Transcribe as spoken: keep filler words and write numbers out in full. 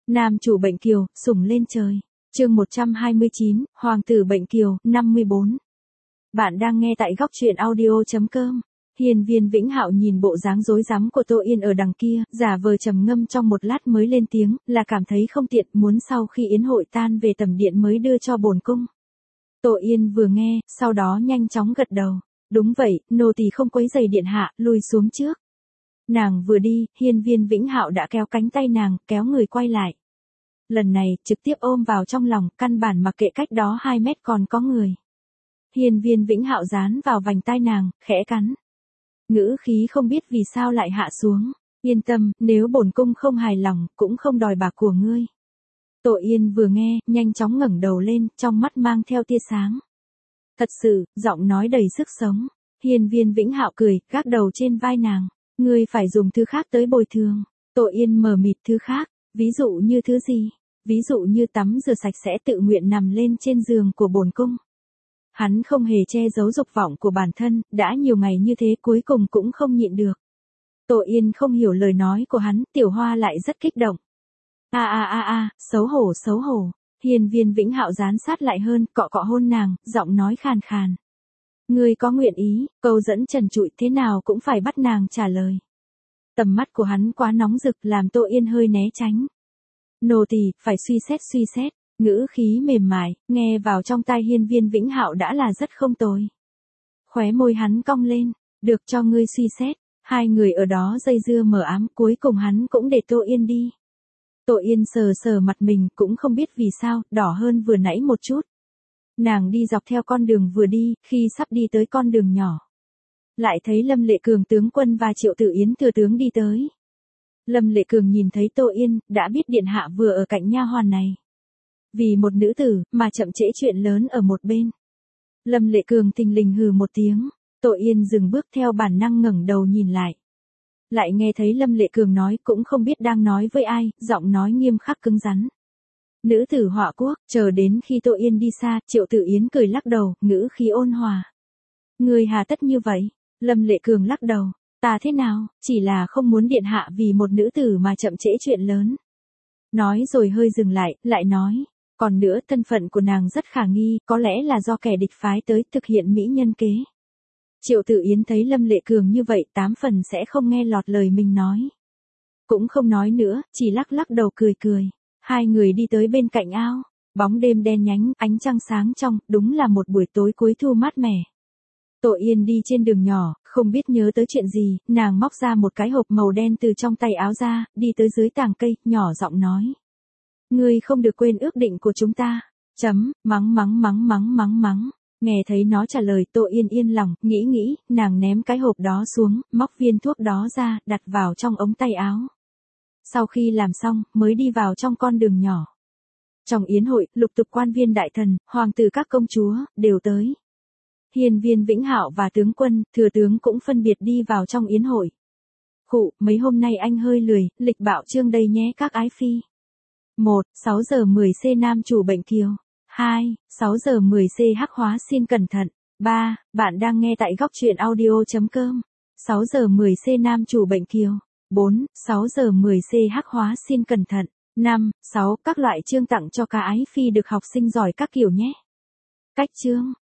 Nam chủ bệnh kiều, sủng lên trời. Chương một trăm hai mươi chín, Hoàng tử bệnh kiều, năm mươi bốn. Bạn đang nghe tại góc truyện audio chấm com. Hiên Viên Vĩnh Hạo nhìn bộ dáng rối rắm của Tô Yên ở đằng kia, giả vờ trầm ngâm trong một lát mới lên tiếng, là cảm thấy không tiện, muốn sau khi yến hội tan về tầm điện mới đưa cho bổn cung. Tô Yên vừa nghe, sau đó nhanh chóng gật đầu. Đúng vậy, nô tỳ không quấy rầy điện hạ, lui xuống trước. Nàng vừa đi, Hiên Viên Vĩnh Hạo đã kéo cánh tay nàng, kéo người quay lại. Lần này, trực tiếp ôm vào trong lòng, căn bản mặc kệ cách đó hai mét còn có người. Hiên Viên Vĩnh Hạo dán vào vành tai nàng, khẽ cắn. Ngữ khí không biết vì sao lại hạ xuống. Yên tâm, nếu bổn cung không hài lòng, cũng không đòi bạc của ngươi. Tô Yên vừa nghe, nhanh chóng ngẩng đầu lên, trong mắt mang theo tia sáng. Thật sự, giọng nói đầy sức sống. Hiên Viên Vĩnh Hạo cười, gác đầu trên vai nàng. Ngươi phải dùng thứ khác tới bồi thường. Tô Yên mờ mịt thứ khác, ví dụ như thứ gì? Ví dụ như tắm rửa sạch sẽ tự nguyện nằm lên trên giường của bổn cung. Hắn không hề che giấu dục vọng của bản thân, đã nhiều ngày như thế cuối cùng cũng không nhịn được. Tô Yên không hiểu lời nói của hắn, Tiểu Hoa lại rất kích động. A a a a, xấu hổ xấu hổ. Hiên Viên Vĩnh Hạo dán sát lại hơn, cọ cọ hôn nàng, giọng nói khàn khàn. Ngươi có nguyện ý, câu dẫn trần trụi thế nào cũng phải bắt nàng trả lời. Tầm mắt của hắn quá nóng rực làm Tô Yên hơi né tránh. Nô tỳ phải suy xét suy xét, ngữ khí mềm mại, nghe vào trong tai Hiên Viên Vĩnh Hạo đã là rất không tồi. Khóe môi hắn cong lên, được cho ngươi suy xét, hai người ở đó dây dưa mờ ám, cuối cùng hắn cũng để Tô Yên đi. Tô Yên sờ sờ mặt mình cũng không biết vì sao, đỏ hơn vừa nãy một chút. Nàng đi dọc theo con đường vừa đi, khi sắp đi tới con đường nhỏ. Lại thấy Lâm Lệ Cường tướng quân và Triệu Tử Yến thừa tướng đi tới. Lâm Lệ Cường nhìn thấy Tô Yên, đã biết điện hạ vừa ở cạnh nha hoàn này. Vì một nữ tử, mà chậm trễ chuyện lớn ở một bên. Lâm Lệ Cường thình lình hừ một tiếng, Tô Yên dừng bước theo bản năng ngẩng đầu nhìn lại. Lại nghe thấy Lâm Lệ Cường nói cũng không biết đang nói với ai, giọng nói nghiêm khắc cứng rắn. Nữ tử họa quốc, chờ đến khi Tô Yên đi xa, Triệu Tử Yến cười lắc đầu, ngữ khí ôn hòa. Người hà tất như vậy? Lâm Lệ Cường lắc đầu, ta thế nào, chỉ là không muốn điện hạ vì một nữ tử mà chậm trễ chuyện lớn. Nói rồi hơi dừng lại, lại nói, còn nữa thân phận của nàng rất khả nghi, có lẽ là do kẻ địch phái tới thực hiện mỹ nhân kế. Triệu Tử Yến thấy Lâm Lệ Cường như vậy tám phần sẽ không nghe lọt lời mình nói. Cũng không nói nữa, chỉ lắc lắc đầu cười cười. Hai người đi tới bên cạnh ao, bóng đêm đen nhánh, ánh trăng sáng trong, đúng là một buổi tối cuối thu mát mẻ. Tô Yên đi trên đường nhỏ, không biết nhớ tới chuyện gì, nàng móc ra một cái hộp màu đen từ trong tay áo ra, đi tới dưới tàng cây, nhỏ giọng nói. Ngươi không được quên ước định của chúng ta. Chấm, mắng mắng mắng mắng mắng mắng. Nghe thấy nó trả lời Tô Yên yên lòng, nghĩ nghĩ, nàng ném cái hộp đó xuống, móc viên thuốc đó ra, đặt vào trong ống tay áo. Sau khi làm xong, mới đi vào trong con đường nhỏ. Trong yến hội, lục tục quan viên đại thần, hoàng tử các công chúa, đều tới. Hiên Viên Vĩnh Hạo và tướng quân, thừa tướng cũng phân biệt đi vào trong yến hội. Khụ, mấy hôm nay anh hơi lười, lịch bạo trương đây nhé các ái phi. một. sáu giờ mười C nam chủ bệnh kiều. hai. sáu giờ mười C hắc hóa xin cẩn thận. ba. Bạn đang nghe tại góc truyện audio chấm com. sáu giờ mười C nam chủ bệnh kiều. bốn. sáu giờ mười C hắc hóa xin cẩn thận. năm. sáu. Các loại chương tặng cho cả ái phi được học sinh giỏi các kiểu nhé. Cách chương.